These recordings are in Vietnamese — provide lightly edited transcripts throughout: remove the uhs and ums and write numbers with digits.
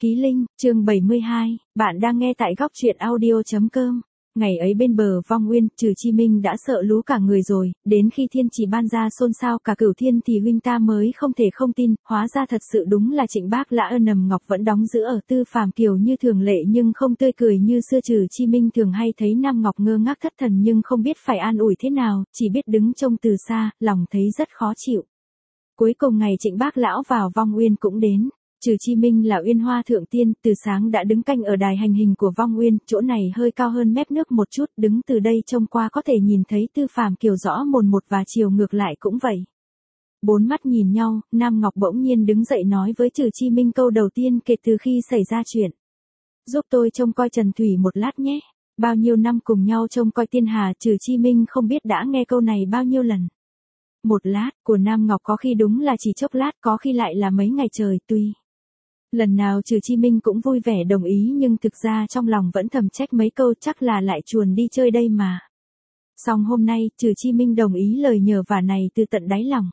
Ký Linh, chương 72, bạn đang nghe tại góc truyện audio.com. Ngày ấy bên bờ Vong Nguyên, Trừ Chi Minh đã sợ lú cả người rồi, đến khi thiên chỉ ban ra xôn xao cả Cửu Thiên thì huynh ta mới không thể không tin, hóa ra thật sự đúng là Trịnh Bác Lã Nầm Ngọc vẫn đóng giữ ở Tư Phàm Kiều như thường lệ nhưng không tươi cười như xưa. Trừ Chi Minh thường hay thấy Nam Ngọc ngơ ngác thất thần nhưng không biết phải an ủi thế nào, chỉ biết đứng trông từ xa, lòng thấy rất khó chịu. Cuối cùng ngày Trịnh Bác Lão vào Vong Nguyên cũng đến. Trừ Chi Minh là Uyên Hoa Thượng Tiên, từ sáng đã đứng canh ở đài hành hình của Vong Nguyên, chỗ này hơi cao hơn mép nước một chút, đứng từ đây trông qua có thể nhìn thấy Tư Phàm Kiều rõ mồn một và chiều ngược lại cũng vậy. Bốn mắt nhìn nhau, Nam Ngọc bỗng nhiên đứng dậy nói với Trừ Chi Minh câu đầu tiên kể từ khi xảy ra chuyện. Giúp tôi trông coi Trần Thủy một lát nhé. Bao nhiêu năm cùng nhau trông coi thiên hà, Trừ Chi Minh không biết đã nghe câu này bao nhiêu lần. Một lát, của Nam Ngọc có khi đúng là chỉ chốc lát, có khi lại là mấy ngày trời, tùy. Lần nào Trừ Chi Minh cũng vui vẻ đồng ý nhưng thực ra trong lòng vẫn thầm trách mấy câu chắc là lại chuồn đi chơi đây mà. Xong hôm nay, Trừ Chi Minh đồng ý lời nhờ vả này từ tận đáy lòng.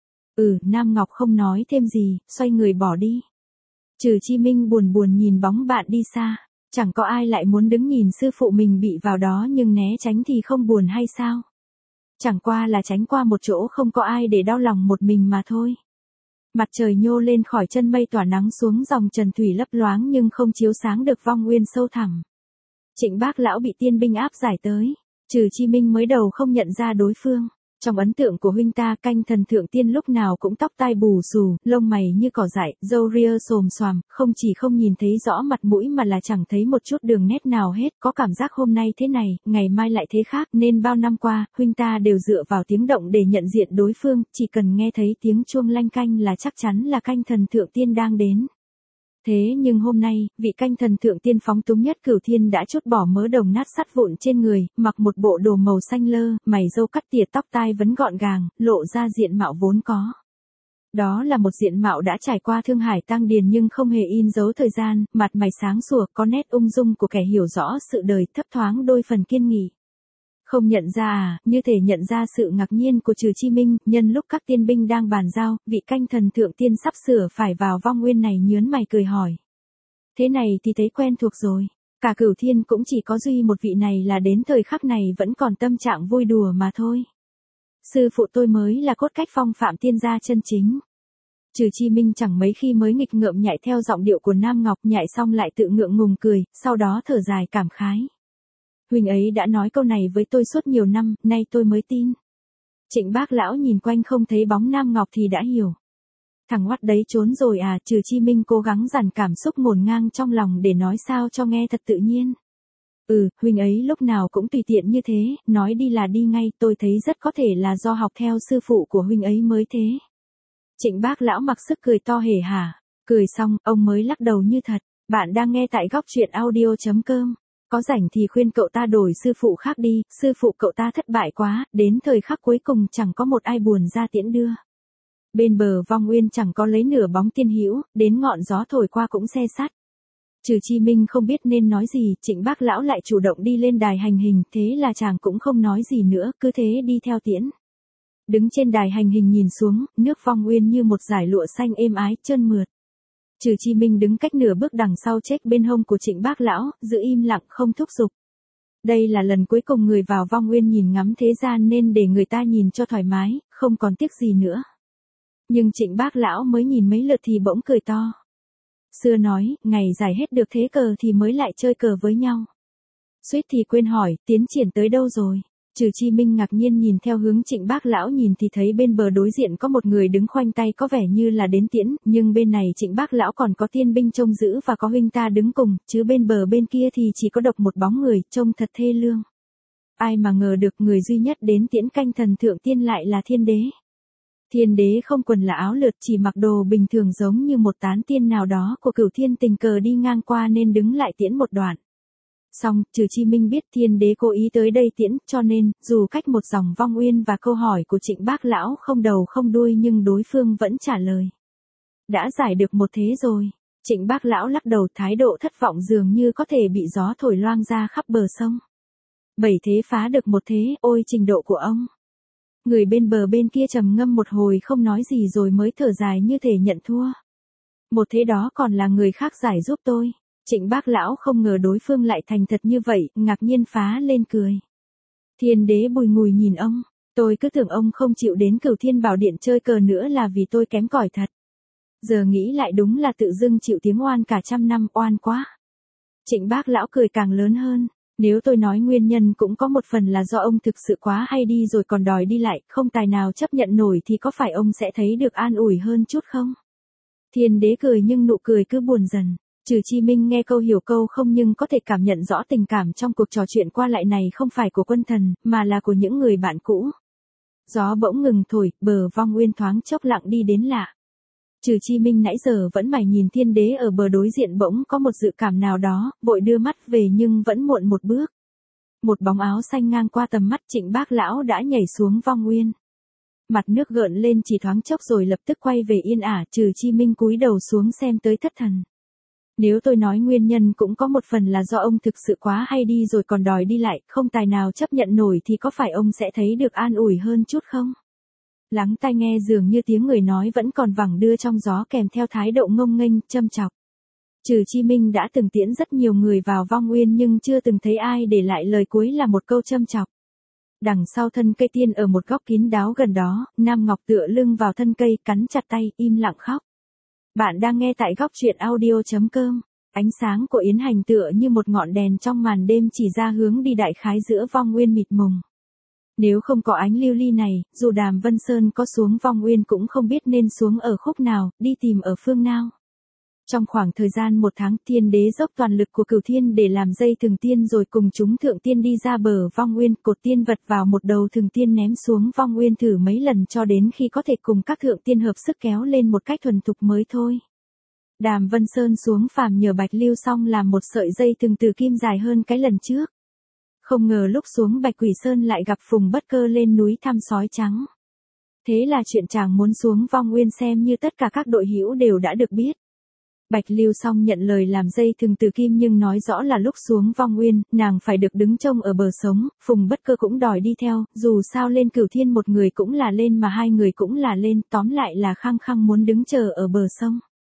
Nam Ngọc không nói thêm gì, xoay người bỏ đi. Trừ Chi Minh buồn buồn nhìn bóng bạn đi xa, chẳng có ai lại muốn đứng nhìn sư phụ mình bị vào đó nhưng né tránh thì không buồn hay sao? Chẳng qua là tránh qua một chỗ không có ai để đau lòng một mình mà thôi. Mặt trời nhô lên khỏi chân mây tỏa nắng xuống dòng Trần Thủy lấp loáng nhưng không chiếu sáng được Vong Nguyên sâu thẳm. Trịnh Bác Lão bị tiên binh áp giải tới, Trừ Chi Minh mới đầu không nhận ra đối phương. Trong ấn tượng của huynh ta, Canh Thần Thượng Tiên lúc nào cũng tóc tai bù xù, lông mày như cỏ dại, râu ria xồm xoàm, không chỉ không nhìn thấy rõ mặt mũi mà là chẳng thấy một chút đường nét nào hết, có cảm giác hôm nay thế này, ngày mai lại thế khác, nên bao năm qua, huynh ta đều dựa vào tiếng động để nhận diện đối phương, chỉ cần nghe thấy tiếng chuông lanh canh là chắc chắn là Canh Thần Thượng Tiên đang đến. Thế nhưng hôm nay, vị Canh Thần Thượng Tiên phóng túng nhất Cửu Thiên đã trút bỏ mớ đồng nát sắt vụn trên người, mặc một bộ đồ màu xanh lơ, mày râu cắt tỉa, tóc tai vấn gọn gàng, lộ ra diện mạo vốn có. Đó là một diện mạo đã trải qua thương hải tăng điền nhưng không hề in dấu thời gian, mặt mày sáng sủa, có nét ung dung của kẻ hiểu rõ sự đời, thấp thoáng đôi phần kiên nghị. Không nhận ra à, như thể nhận ra sự ngạc nhiên của Trừ Chi Minh, nhân lúc các tiên binh đang bàn giao, vị Canh Thần Thượng Tiên sắp sửa phải vào Vong Nguyên này nhớn mày cười hỏi. Thế này thì thấy quen thuộc rồi, cả Cửu Thiên cũng chỉ có duy một vị này là đến thời khắc này vẫn còn tâm trạng vui đùa mà thôi. Sư phụ tôi mới là cốt cách phong phạm tiên gia chân chính. Trừ Chi Minh chẳng mấy khi mới nghịch ngợm nhảy theo giọng điệu của Nam Ngọc, nhảy xong lại tự ngượng ngùng cười, sau đó thở dài cảm khái. Huynh ấy đã nói câu này với tôi suốt nhiều năm, nay tôi mới tin. Trịnh Bác Lão nhìn quanh không thấy bóng Nam Ngọc thì đã hiểu. Thằng oắt đấy trốn rồi à, Trừ Chi Minh cố gắng dằn cảm xúc ngổn ngang trong lòng để nói sao cho nghe thật tự nhiên. Huynh ấy lúc nào cũng tùy tiện như thế, nói đi là đi ngay, tôi thấy rất có thể là do học theo sư phụ của huynh ấy mới thế. Trịnh Bác Lão mặc sức cười to hề hả, cười xong, ông mới lắc đầu như thật. Bạn đang nghe tại góc truyện audio.com. Có rảnh thì khuyên cậu ta đổi sư phụ khác đi, sư phụ cậu ta thất bại quá, đến thời khắc cuối cùng chẳng có một ai buồn ra tiễn đưa. Bên bờ Vong Nguyên chẳng có lấy nửa bóng tiên hữu, đến ngọn gió thổi qua cũng se sắt. Trừ Chi Minh không biết nên nói gì, Trịnh Bác Lão lại chủ động đi lên đài hành hình, thế là chàng cũng không nói gì nữa, cứ thế đi theo tiễn. Đứng trên đài hành hình nhìn xuống, nước Vong Nguyên như một dải lụa xanh êm ái, trơn mượt. Trừ Chi Minh đứng cách nửa bước đằng sau chết bên hông của Trịnh Bác Lão, giữ im lặng không thúc giục. Đây là lần cuối cùng người vào Vong Nguyên nhìn ngắm thế gian nên để người ta nhìn cho thoải mái, không còn tiếc gì nữa. Nhưng Trịnh Bác Lão mới nhìn mấy lượt thì bỗng cười to. Xưa nói, ngày giải hết được thế cờ thì mới lại chơi cờ với nhau. Suýt thì quên hỏi, tiến triển tới đâu rồi? Trừ Chi Minh ngạc nhiên nhìn theo hướng Trịnh Bác Lão nhìn thì thấy bên bờ đối diện có một người đứng khoanh tay có vẻ như là đến tiễn, nhưng bên này Trịnh Bác Lão còn có tiên binh trông giữ và có huynh ta đứng cùng, chứ bên bờ bên kia thì chỉ có độc một bóng người, trông thật thê lương. Ai mà ngờ được người duy nhất đến tiễn Canh Thần Thượng Tiên lại là Thiên Đế. Thiên Đế không quần là áo lượt, chỉ mặc đồ bình thường giống như một tán tiên nào đó của Cửu Thiên tình cờ đi ngang qua nên đứng lại tiễn một đoạn. Xong, Trừ Chi Minh biết Thiên Đế cố ý tới đây tiễn, cho nên, dù cách một dòng Vong Nguyên và câu hỏi của Trịnh Bác Lão không đầu không đuôi nhưng đối phương vẫn trả lời. Đã giải được một thế rồi. Trịnh Bác Lão lắc đầu, thái độ thất vọng dường như có thể bị gió thổi loang ra khắp bờ sông. 7 thế phá được một thế, ôi trình độ của ông. Người bên bờ bên kia trầm ngâm một hồi không nói gì rồi mới thở dài như thể nhận thua. Một thế đó còn là người khác giải giúp tôi. Trịnh Bác Lão không ngờ đối phương lại thành thật như vậy, ngạc nhiên phá lên cười. Thiên đế bùi ngùi nhìn ông, tôi cứ tưởng ông không chịu đến Cửu Thiên Bảo Điện chơi cờ nữa là vì tôi kém cỏi thật. Giờ nghĩ lại đúng là tự dưng chịu tiếng oan cả trăm năm, oan quá. Trịnh Bác Lão cười càng lớn hơn, nếu tôi nói nguyên nhân cũng có một phần là do ông thực sự quá hay đi rồi còn đòi đi lại, không tài nào chấp nhận nổi thì có phải ông sẽ thấy được an ủi hơn chút không? Thiên đế cười nhưng nụ cười cứ buồn dần. Trừ Chi Minh nghe câu hiểu câu không nhưng có thể cảm nhận rõ tình cảm trong cuộc trò chuyện qua lại này không phải của quân thần, mà là của những người bạn cũ. Gió bỗng ngừng thổi, bờ Vong Nguyên thoáng chốc lặng đi đến lạ. Trừ Chi Minh nãy giờ vẫn mải nhìn thiên đế ở bờ đối diện bỗng có một dự cảm nào đó, vội đưa mắt về nhưng vẫn muộn một bước. Một bóng áo xanh ngang qua tầm mắt Trịnh Bác Lão đã nhảy xuống Vong Nguyên. Mặt nước gợn lên chỉ thoáng chốc rồi lập tức quay về yên ả. Trừ Chi Minh cúi đầu xuống xem tới thất thần. Nếu tôi nói nguyên nhân cũng có một phần là do ông thực sự quá hay đi rồi còn đòi đi lại, không tài nào chấp nhận nổi thì có phải ông sẽ thấy được an ủi hơn chút không? Lắng tai nghe dường như tiếng người nói vẫn còn vẳng đưa trong gió kèm theo thái độ ngông nghênh, châm chọc. Trừ Chi Minh đã từng tiễn rất nhiều người vào Vong Nguyên nhưng chưa từng thấy ai để lại lời cuối là một câu châm chọc. Đằng sau thân cây tiên ở một góc kín đáo gần đó, Nam Ngọc tựa lưng vào thân cây, cắn chặt tay, im lặng khóc. Bạn đang nghe tại góc truyện audio.com. Ánh sáng của Yến Hành tựa như một ngọn đèn trong màn đêm chỉ ra hướng đi đại khái giữa Vong Nguyên mịt mùng. Nếu không có ánh lưu ly này, dù Đàm Vân Sơn có xuống Vong Nguyên cũng không biết nên xuống ở khúc nào, đi tìm ở phương nào. Trong khoảng thời gian 1 tháng, thiên đế dốc toàn lực của Cửu Thiên để làm dây thừng tiên rồi cùng chúng thượng tiên đi ra bờ Vong Nguyên, cột tiên vật vào một đầu thừng tiên ném xuống Vong Nguyên thử mấy lần cho đến khi có thể cùng các thượng tiên hợp sức kéo lên một cách thuần thục mới thôi. Đàm Vân Sơn xuống phàm nhờ Bạch Lưu xong làm một sợi dây thừng từ kim dài hơn cái lần trước. Không ngờ lúc xuống Bạch Quỷ Sơn lại gặp Phùng Bất Cơ lên núi thăm sói trắng. Thế là chuyện chàng muốn xuống Vong Nguyên xem như tất cả các đội hữu đều đã được biết. Bạch Lưu Song nhận lời làm dây thừng từ kim nhưng nói rõ là lúc xuống Vong Nguyên, nàng phải được đứng trông ở bờ sống, Phùng Bất Cơ cũng đòi đi theo, dù sao lên Cửu Thiên một người cũng là lên mà hai người cũng là lên, tóm lại là khăng khăng muốn đứng chờ ở bờ sông.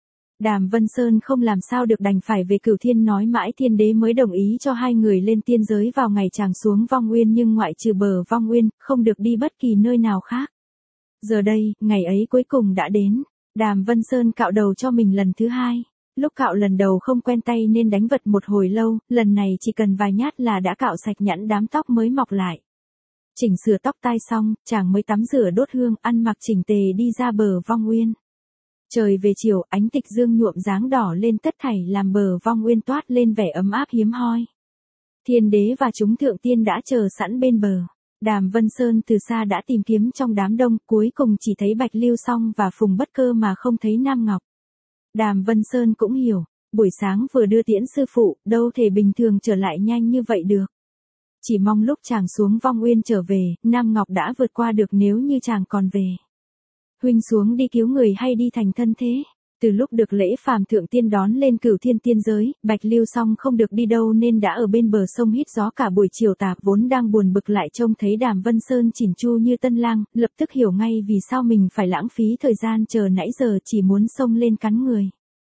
Đàm Vân Sơn không làm sao được đành phải về Cửu Thiên nói mãi thiên đế mới đồng ý cho hai người lên tiên giới vào ngày chàng xuống Vong Nguyên nhưng ngoại trừ bờ Vong Nguyên, không được đi bất kỳ nơi nào khác. Giờ đây, ngày ấy cuối cùng đã đến. Đàm Vân Sơn cạo đầu cho mình lần thứ hai. Lúc cạo lần đầu không quen tay nên đánh vật một hồi lâu, lần này chỉ cần vài nhát là đã cạo sạch nhẵn đám tóc mới mọc lại. Chỉnh sửa tóc tai xong, chàng mới tắm rửa đốt hương, ăn mặc chỉnh tề đi ra bờ Vong Nguyên. Trời về chiều, ánh tịch dương nhuộm dáng đỏ lên tất thảy làm bờ Vong Nguyên toát lên vẻ ấm áp hiếm hoi. Thiên đế và chúng thượng tiên đã chờ sẵn bên bờ. Đàm Vân Sơn từ xa đã tìm kiếm trong đám đông, cuối cùng chỉ thấy Bạch Lưu Song và Phùng Bất Cơ mà không thấy Nam Ngọc. Đàm Vân Sơn cũng hiểu, buổi sáng vừa đưa tiễn sư phụ, đâu thể bình thường trở lại nhanh như vậy được. Chỉ mong lúc chàng xuống Vong Nguyên trở về, Nam Ngọc đã vượt qua được nếu như chàng còn về. Huynh xuống đi cứu người hay đi thành thân thế? Từ lúc được lễ phàm thượng tiên đón lên Cửu Thiên tiên giới, Bạch Lưu Song không được đi đâu nên đã ở bên bờ sông hít gió cả buổi chiều tạp vốn đang buồn bực lại trông thấy Đàm Vân Sơn chỉn chu như tân lang, lập tức hiểu ngay vì sao mình phải lãng phí thời gian chờ nãy giờ chỉ muốn xông lên cắn người.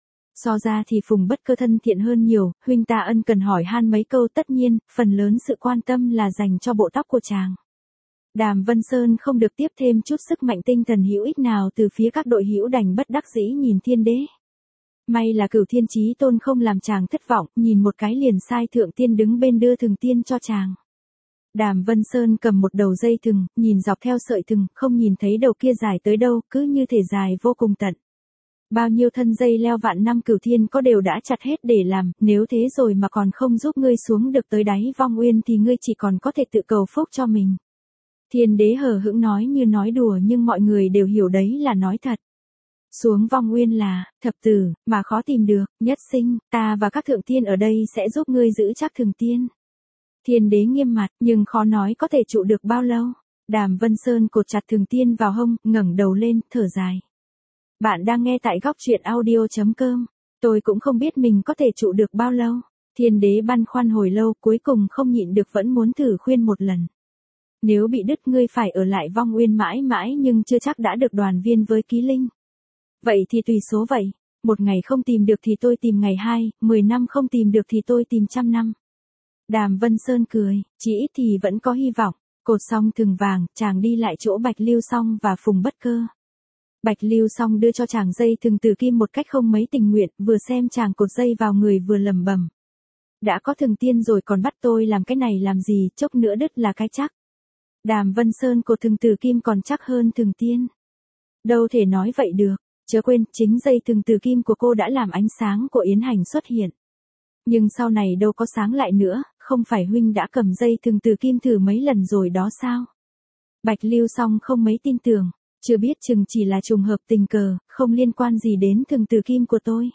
So ra thì Phùng Bất Cơ thân thiện hơn nhiều, huynh ta ân cần hỏi han mấy câu tất nhiên, phần lớn sự quan tâm là dành cho bộ tóc của chàng. Đàm Vân Sơn không được tiếp thêm chút sức mạnh tinh thần hữu ích nào từ phía các đội hữu đành bất đắc dĩ nhìn thiên đế. May là Cửu Thiên Chí Tôn không làm chàng thất vọng, nhìn một cái liền sai thượng tiên đứng bên đưa thừng tiên cho chàng. Đàm Vân Sơn cầm một đầu dây thừng, nhìn dọc theo sợi thừng, không nhìn thấy đầu kia dài tới đâu, cứ như thể dài vô cùng tận. Bao nhiêu thân dây leo vạn năm Cửu Thiên có đều đã chặt hết để làm, nếu thế rồi mà còn không giúp ngươi xuống được tới đáy Vong Nguyên thì ngươi chỉ còn có thể tự cầu phúc cho mình. Thiên đế hờ hững nói như nói đùa nhưng mọi người đều hiểu đấy là nói thật. Xuống Vong Nguyên là, thập tử, mà khó tìm được, nhất sinh, ta và các thượng tiên ở đây sẽ giúp ngươi giữ chắc thường tiên. Thiên đế nghiêm mặt, nhưng khó nói có thể trụ được bao lâu. Đàm Vân Sơn cột chặt thường tiên vào hông, ngẩng đầu lên, thở dài. Bạn đang nghe tại góc truyện audio.com. Tôi cũng không biết mình có thể trụ được bao lâu. Thiên đế băn khoăn hồi lâu, cuối cùng không nhịn được vẫn muốn thử khuyên một lần. Nếu bị đứt ngươi phải ở lại Vong Nguyên mãi mãi nhưng chưa chắc đã được đoàn viên với Ký Linh. Vậy thì tùy số vậy. 1 ngày không tìm được thì tôi tìm ngày 2, 10 năm không tìm được thì tôi tìm 100 năm. Đàm Vân Sơn cười, chỉ ít thì vẫn có hy vọng. Cột xong thừng vàng, chàng đi lại chỗ Bạch Lưu Song và Phùng Bất Cơ. Bạch Lưu Song đưa cho chàng dây thừng từ kim một cách không mấy tình nguyện, vừa xem chàng cột dây vào người vừa lẩm bẩm. Đã có thừng tiên rồi còn bắt tôi làm cái này làm gì, chốc nữa đứt là cái chắc. Đàm Vân Sơn cột thừng từ kim còn chắc hơn thừng tiên. Đâu thể nói vậy được, chớ quên, chính dây thừng từ kim của cô đã làm ánh sáng của Yến Hành xuất hiện. Nhưng sau này đâu có sáng lại nữa, không phải huynh đã cầm dây thừng từ kim thử mấy lần rồi đó sao? Bạch Lưu Song không mấy tin tưởng, chưa biết chừng chỉ là trùng hợp tình cờ, không liên quan gì đến thừng từ kim của tôi.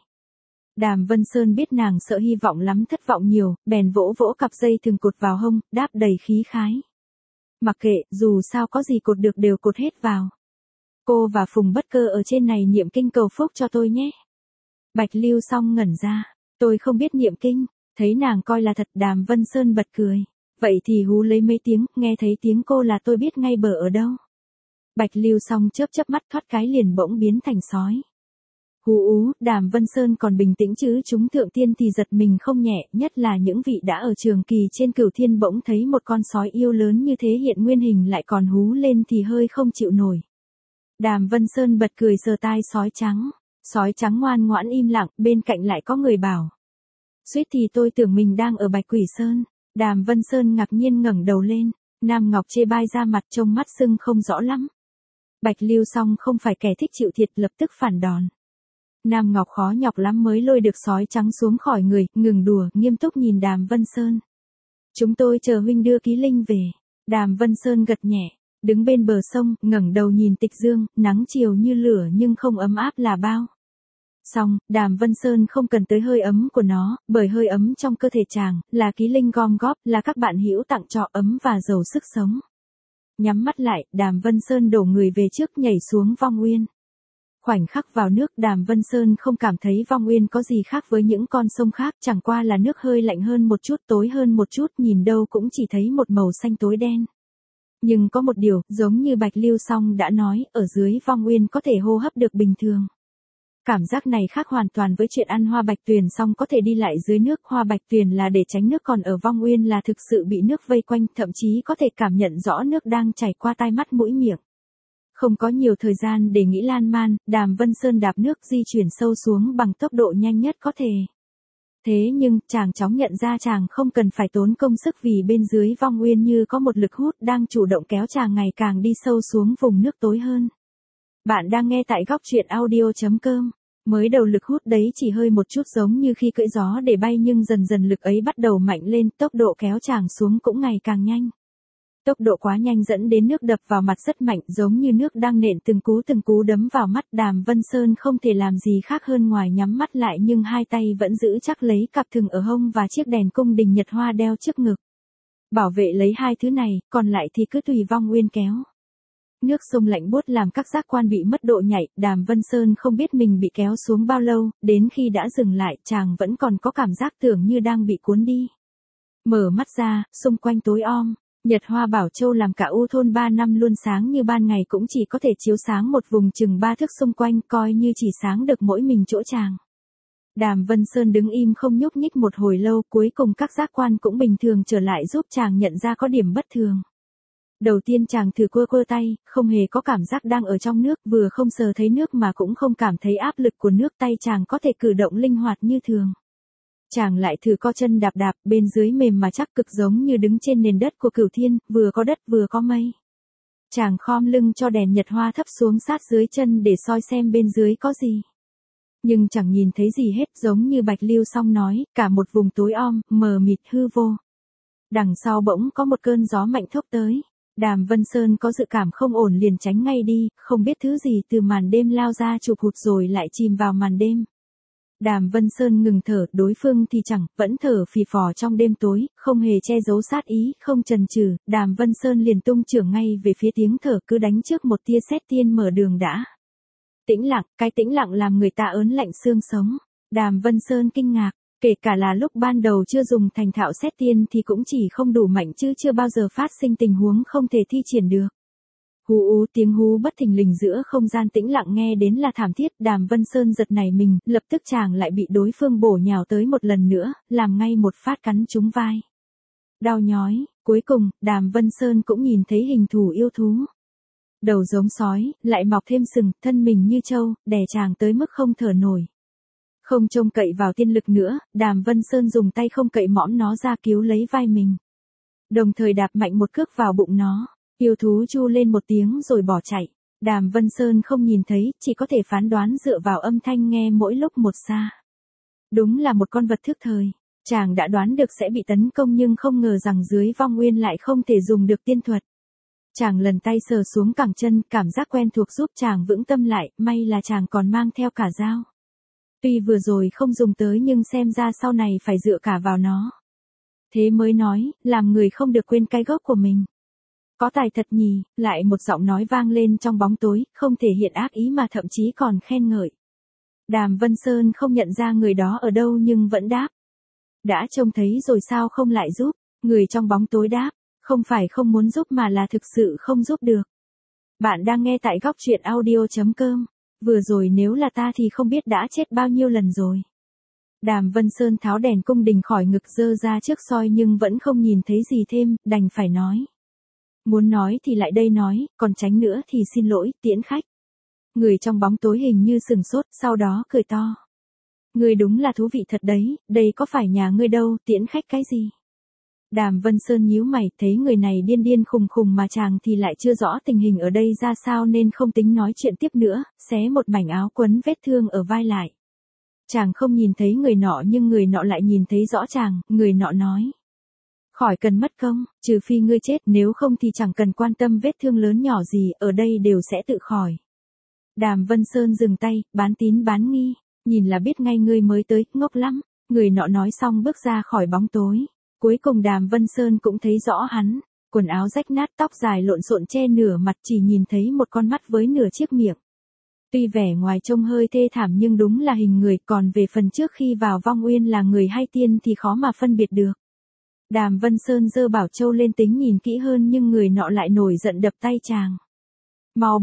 Đàm Vân Sơn biết nàng sợ hy vọng lắm thất vọng nhiều, bèn vỗ vỗ cặp dây thừng cột vào hông, đáp đầy khí khái. Mặc kệ, dù sao có gì cột được đều cột hết vào. Cô và Phùng Bất Cơ ở trên này niệm kinh cầu phúc cho tôi nhé. Bạch Lưu Song ngẩn ra, tôi không biết niệm kinh, thấy nàng coi là thật. Đàm Vân Sơn bật cười. Vậy thì hú lấy mấy tiếng, nghe thấy tiếng cô là tôi biết ngay bờ ở đâu. Bạch Lưu Song chớp chớp mắt thoát cái liền bỗng biến thành sói. Hú ú, Đàm Vân Sơn còn bình tĩnh chứ chúng thượng tiên thì giật mình không nhẹ, nhất là những vị đã ở trường kỳ trên Cửu Thiên bỗng thấy một con sói yêu lớn như thế hiện nguyên hình lại còn hú lên thì hơi không chịu nổi. Đàm Vân Sơn bật cười sờ tai sói trắng ngoan ngoãn im lặng, bên cạnh lại có người bảo. Suýt thì tôi tưởng mình đang ở Bạch Quỷ Sơn. Đàm Vân Sơn ngạc nhiên ngẩng đầu lên, Nam Ngọc chê bai ra mặt trông mắt sưng không rõ lắm. Bạch Lưu Song không phải kẻ thích chịu thiệt lập tức phản đòn. Nam Ngọc khó nhọc lắm mới lôi được sói trắng xuống khỏi người, ngừng đùa, nghiêm túc nhìn Đàm Vân Sơn. Chúng tôi chờ huynh đưa Ký Linh về. Đàm Vân Sơn gật nhẹ, đứng bên bờ sông, ngẩng đầu nhìn Tịch Dương, nắng chiều như lửa nhưng không ấm áp là bao. Xong, Đàm Vân Sơn không cần tới hơi ấm của nó, bởi hơi ấm trong cơ thể chàng, là Ký Linh gom góp, là các bạn hữu tặng cho ấm và giàu sức sống. Nhắm mắt lại, Đàm Vân Sơn đổ người về trước nhảy xuống Vong Uyên. Khoảnh khắc vào nước, Đàm Vân Sơn không cảm thấy Vong Uyên có gì khác với những con sông khác, chẳng qua là nước hơi lạnh hơn một chút, tối hơn một chút, nhìn đâu cũng chỉ thấy một màu xanh tối đen. Nhưng có một điều, giống như Bạch Lưu Song đã nói, ở dưới Vong Uyên có thể hô hấp được bình thường. Cảm giác này khác hoàn toàn với chuyện ăn hoa bạch tuyền xong có thể đi lại dưới nước. Hoa bạch tuyền là để tránh nước, còn ở Vong Uyên là thực sự bị nước vây quanh, thậm chí có thể cảm nhận rõ nước đang chảy qua tai mắt mũi miệng. Không có nhiều thời gian để nghĩ lan man, Đàm Vân Sơn đạp nước di chuyển sâu xuống bằng tốc độ nhanh nhất có thể. Thế nhưng, chàng chóng nhận ra chàng không cần phải tốn công sức vì bên dưới Vong Uyên như có một lực hút đang chủ động kéo chàng ngày càng đi sâu xuống vùng nước tối hơn. Bạn đang nghe tại góc truyện audio.com. Mới đầu lực hút đấy chỉ hơi một chút giống như khi cưỡi gió để bay, nhưng dần dần lực ấy bắt đầu mạnh lên, tốc độ kéo chàng xuống cũng ngày càng nhanh. Tốc độ quá nhanh dẫn đến nước đập vào mặt rất mạnh, giống như nước đang nện từng cú đấm vào mắt. Đàm Vân Sơn không thể làm gì khác hơn ngoài nhắm mắt lại, nhưng hai tay vẫn giữ chắc lấy cặp thừng ở hông và chiếc đèn cung đình nhật hoa đeo trước ngực. Bảo vệ lấy hai thứ này, còn lại thì cứ tùy Vong Uyên kéo. Nước sông lạnh buốt làm các giác quan bị mất độ nhạy, Đàm Vân Sơn không biết mình bị kéo xuống bao lâu, đến khi đã dừng lại, chàng vẫn còn có cảm giác tưởng như đang bị cuốn đi. Mở mắt ra, xung quanh tối om, nhật hoa Bảo Châu làm cả U thôn 3 năm luôn sáng như ban ngày cũng chỉ có thể chiếu sáng một vùng chừng 3 thước xung quanh, coi như chỉ sáng được mỗi mình chỗ chàng. Đàm Vân Sơn đứng im không nhúc nhích một hồi lâu, cuối cùng các giác quan cũng bình thường trở lại, giúp chàng nhận ra có điểm bất thường. Đầu tiên chàng thử quơ tay, không hề có cảm giác đang ở trong nước, vừa không sờ thấy nước mà cũng không cảm thấy áp lực của nước, tay chàng có thể cử động linh hoạt như thường. Chàng lại thử co chân đạp, bên dưới mềm mà chắc, cực giống như đứng trên nền đất của Cửu Thiên, vừa có đất vừa có mây. Chàng khom lưng cho đèn nhật hoa thấp xuống sát dưới chân để soi xem bên dưới có gì. Nhưng chẳng nhìn thấy gì hết, giống như Bạch Lưu Song nói, cả một vùng tối om, mờ mịt hư vô. Đằng sau bỗng có một cơn gió mạnh thốc tới. Đàm Vân Sơn có dự cảm không ổn liền tránh ngay đi, không biết thứ gì từ màn đêm lao ra chụp hụt rồi lại chìm vào màn đêm. Đàm Vân Sơn ngừng thở, đối phương thì chẳng, vẫn thở phì phò trong đêm tối, không hề che giấu sát ý, không chần chừ, Đàm Vân Sơn liền tung chưởng ngay về phía tiếng thở, cứ đánh trước một tia sét tiên mở đường đã. Tĩnh lặng, cái tĩnh lặng làm người ta ớn lạnh xương sống. Đàm Vân Sơn kinh ngạc, kể cả là lúc ban đầu chưa dùng thành thạo sét tiên thì cũng chỉ không đủ mạnh chứ chưa bao giờ phát sinh tình huống không thể thi triển được. Hú tiếng hú bất thình lình giữa không gian tĩnh lặng nghe đến là thảm thiết, Đàm Vân Sơn giật nảy mình, lập tức chàng lại bị đối phương bổ nhào tới một lần nữa, làm ngay một phát cắn trúng vai. Đau nhói, cuối cùng, Đàm Vân Sơn cũng nhìn thấy hình thù yêu thú. Đầu giống sói, lại mọc thêm sừng, thân mình như trâu, đè chàng tới mức không thở nổi. Không trông cậy vào tiên lực nữa, Đàm Vân Sơn dùng tay không cậy mõm nó ra cứu lấy vai mình. Đồng thời đạp mạnh một cước vào bụng nó. Yêu thú chu lên một tiếng rồi bỏ chạy. Đàm Vân Sơn không nhìn thấy, chỉ có thể phán đoán dựa vào âm thanh nghe mỗi lúc một xa. Đúng là một con vật thức thời. Chàng đã đoán được sẽ bị tấn công nhưng không ngờ rằng dưới vong nguyên lại không thể dùng được tiên thuật. Chàng lần tay sờ xuống cẳng chân, cảm giác quen thuộc giúp chàng vững tâm lại, may là chàng còn mang theo cả dao. Tuy vừa rồi không dùng tới nhưng xem ra sau này phải dựa cả vào nó. Thế mới nói, làm người không được quên cái gốc của mình. Có tài thật nhỉ, lại một giọng nói vang lên trong bóng tối, không thể hiện ác ý mà thậm chí còn khen ngợi. Đàm Vân Sơn không nhận ra người đó ở đâu nhưng vẫn đáp. Đã trông thấy rồi sao không lại giúp, người trong bóng tối đáp, không phải không muốn giúp mà là thực sự không giúp được. Bạn đang nghe tại góc truyện audio.com, vừa rồi nếu là ta thì không biết đã chết bao nhiêu lần rồi. Đàm Vân Sơn tháo đèn cung đình khỏi ngực giơ ra trước soi nhưng vẫn không nhìn thấy gì thêm, đành phải nói. Muốn nói thì lại đây nói, còn tránh nữa thì xin lỗi, tiễn khách. Người trong bóng tối hình như sừng sốt, sau đó cười to. Ngươi đúng là thú vị thật đấy, đây có phải nhà ngươi đâu, tiễn khách cái gì? Đàm Vân Sơn nhíu mày, thấy người này điên điên khùng khùng mà chàng thì lại chưa rõ tình hình ở đây ra sao nên không tính nói chuyện tiếp nữa, xé một mảnh áo quấn vết thương ở vai lại. Chàng không nhìn thấy người nọ nhưng người nọ lại nhìn thấy rõ chàng, người nọ nói. Khỏi cần mất công, trừ phi ngươi chết, nếu không thì chẳng cần quan tâm vết thương lớn nhỏ gì, ở đây đều sẽ tự khỏi. Đàm Vân Sơn dừng tay, bán tín bán nghi, nhìn là biết ngay ngươi mới tới, ngốc lắm. Người nọ nói xong bước ra khỏi bóng tối. Cuối cùng Đàm Vân Sơn cũng thấy rõ hắn, quần áo rách nát, tóc dài lộn xộn che nửa mặt, chỉ nhìn thấy một con mắt với nửa chiếc miệng. Tuy vẻ ngoài trông hơi thê thảm nhưng đúng là hình người, còn về phần trước khi vào vong uyên là người hay tiên thì khó mà phân biệt được. Đàm Vân Sơn giơ bảo châu lên tính nhìn kỹ hơn nhưng người nọ lại nổi giận đập tay chàng. Mau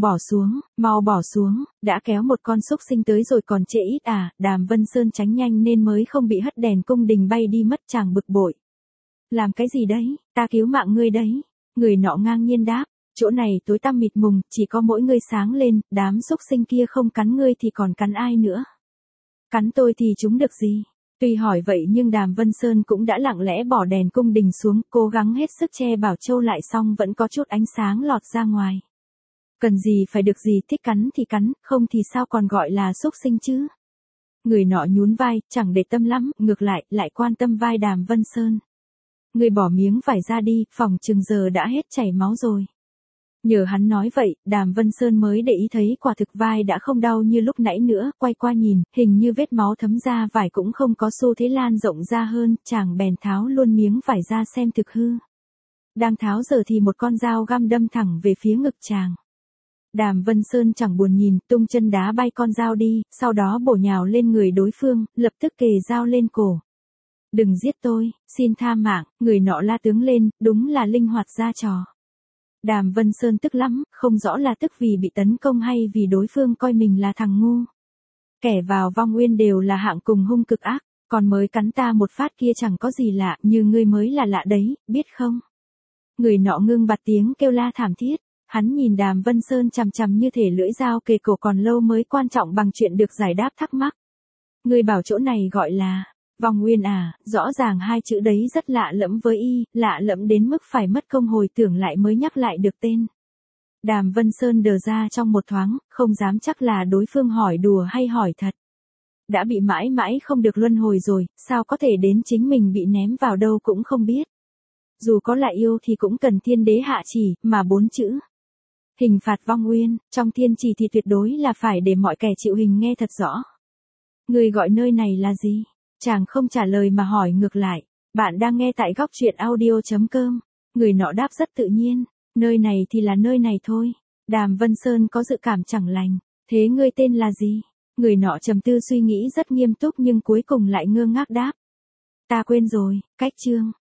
bỏ xuống, đã kéo một con súc sinh tới rồi còn trễ ít à, Đàm Vân Sơn tránh nhanh nên mới không bị hất đèn cung đình bay đi mất, chàng bực bội. Làm cái gì đấy, ta cứu mạng ngươi đấy. Người nọ ngang nhiên đáp, chỗ này tối tăm mịt mùng, chỉ có mỗi ngươi sáng lên, đám súc sinh kia không cắn ngươi thì còn cắn ai nữa. Cắn tôi thì chúng được gì? Tuy hỏi vậy nhưng Đàm Vân Sơn cũng đã lặng lẽ bỏ đèn cung đình xuống, cố gắng hết sức che bảo châu lại xong vẫn có chút ánh sáng lọt ra ngoài. Cần gì phải được gì, thích cắn thì cắn, không thì sao còn gọi là súc sinh chứ? Người nọ nhún vai, chẳng để tâm lắm, ngược lại quan tâm vai Đàm Vân Sơn. Người bỏ miếng vải ra đi, phòng chừng giờ đã hết chảy máu rồi. Nhờ hắn nói vậy, Đàm Vân Sơn mới để ý thấy quả thực vai đã không đau như lúc nãy nữa, quay qua nhìn, hình như vết máu thấm ra vải cũng không có xu thế lan rộng ra hơn, chàng bèn tháo luôn miếng vải ra xem thực hư. Đang tháo giờ thì một con dao găm đâm thẳng về phía ngực chàng. Đàm Vân Sơn chẳng buồn nhìn, tung chân đá bay con dao đi, sau đó bổ nhào lên người đối phương, lập tức kề dao lên cổ. Đừng giết tôi, xin tha mạng, người nọ la tướng lên, đúng là linh hoạt ra trò. Đàm Vân Sơn tức lắm, không rõ là tức vì bị tấn công hay vì đối phương coi mình là thằng ngu. Kẻ vào vong uyên đều là hạng cùng hung cực ác, còn mới cắn ta một phát kia chẳng có gì lạ, như ngươi mới là lạ đấy, biết không? Người nọ ngưng bặt tiếng kêu la thảm thiết, hắn nhìn Đàm Vân Sơn chằm chằm như thể lưỡi dao kề cổ còn lâu mới quan trọng bằng chuyện được giải đáp thắc mắc. Ngươi bảo chỗ này gọi là vong uyên à, rõ ràng hai chữ đấy rất lạ lẫm với y, lạ lẫm đến mức phải mất công hồi tưởng lại mới nhắc lại được tên. Đàm Vân Sơn đờ ra trong một thoáng, không dám chắc là đối phương hỏi đùa hay hỏi thật. Đã bị mãi mãi không được luân hồi rồi, sao có thể đến chính mình bị ném vào đâu cũng không biết. Dù có là yêu thì cũng cần thiên đế hạ chỉ, mà 4 chữ. Hình phạt vong uyên, trong thiên chỉ thì tuyệt đối là phải để mọi kẻ chịu hình nghe thật rõ. Người gọi nơi này là gì? Chàng không trả lời mà hỏi ngược lại. Bạn đang nghe tại góc truyện audio.com. Người nọ đáp rất tự nhiên. Nơi này thì là nơi này thôi. Đàm Vân Sơn có dự cảm chẳng lành. Thế ngươi tên là gì? Người nọ trầm tư suy nghĩ rất nghiêm túc nhưng cuối cùng lại ngơ ngác đáp. Ta quên rồi, cách chương.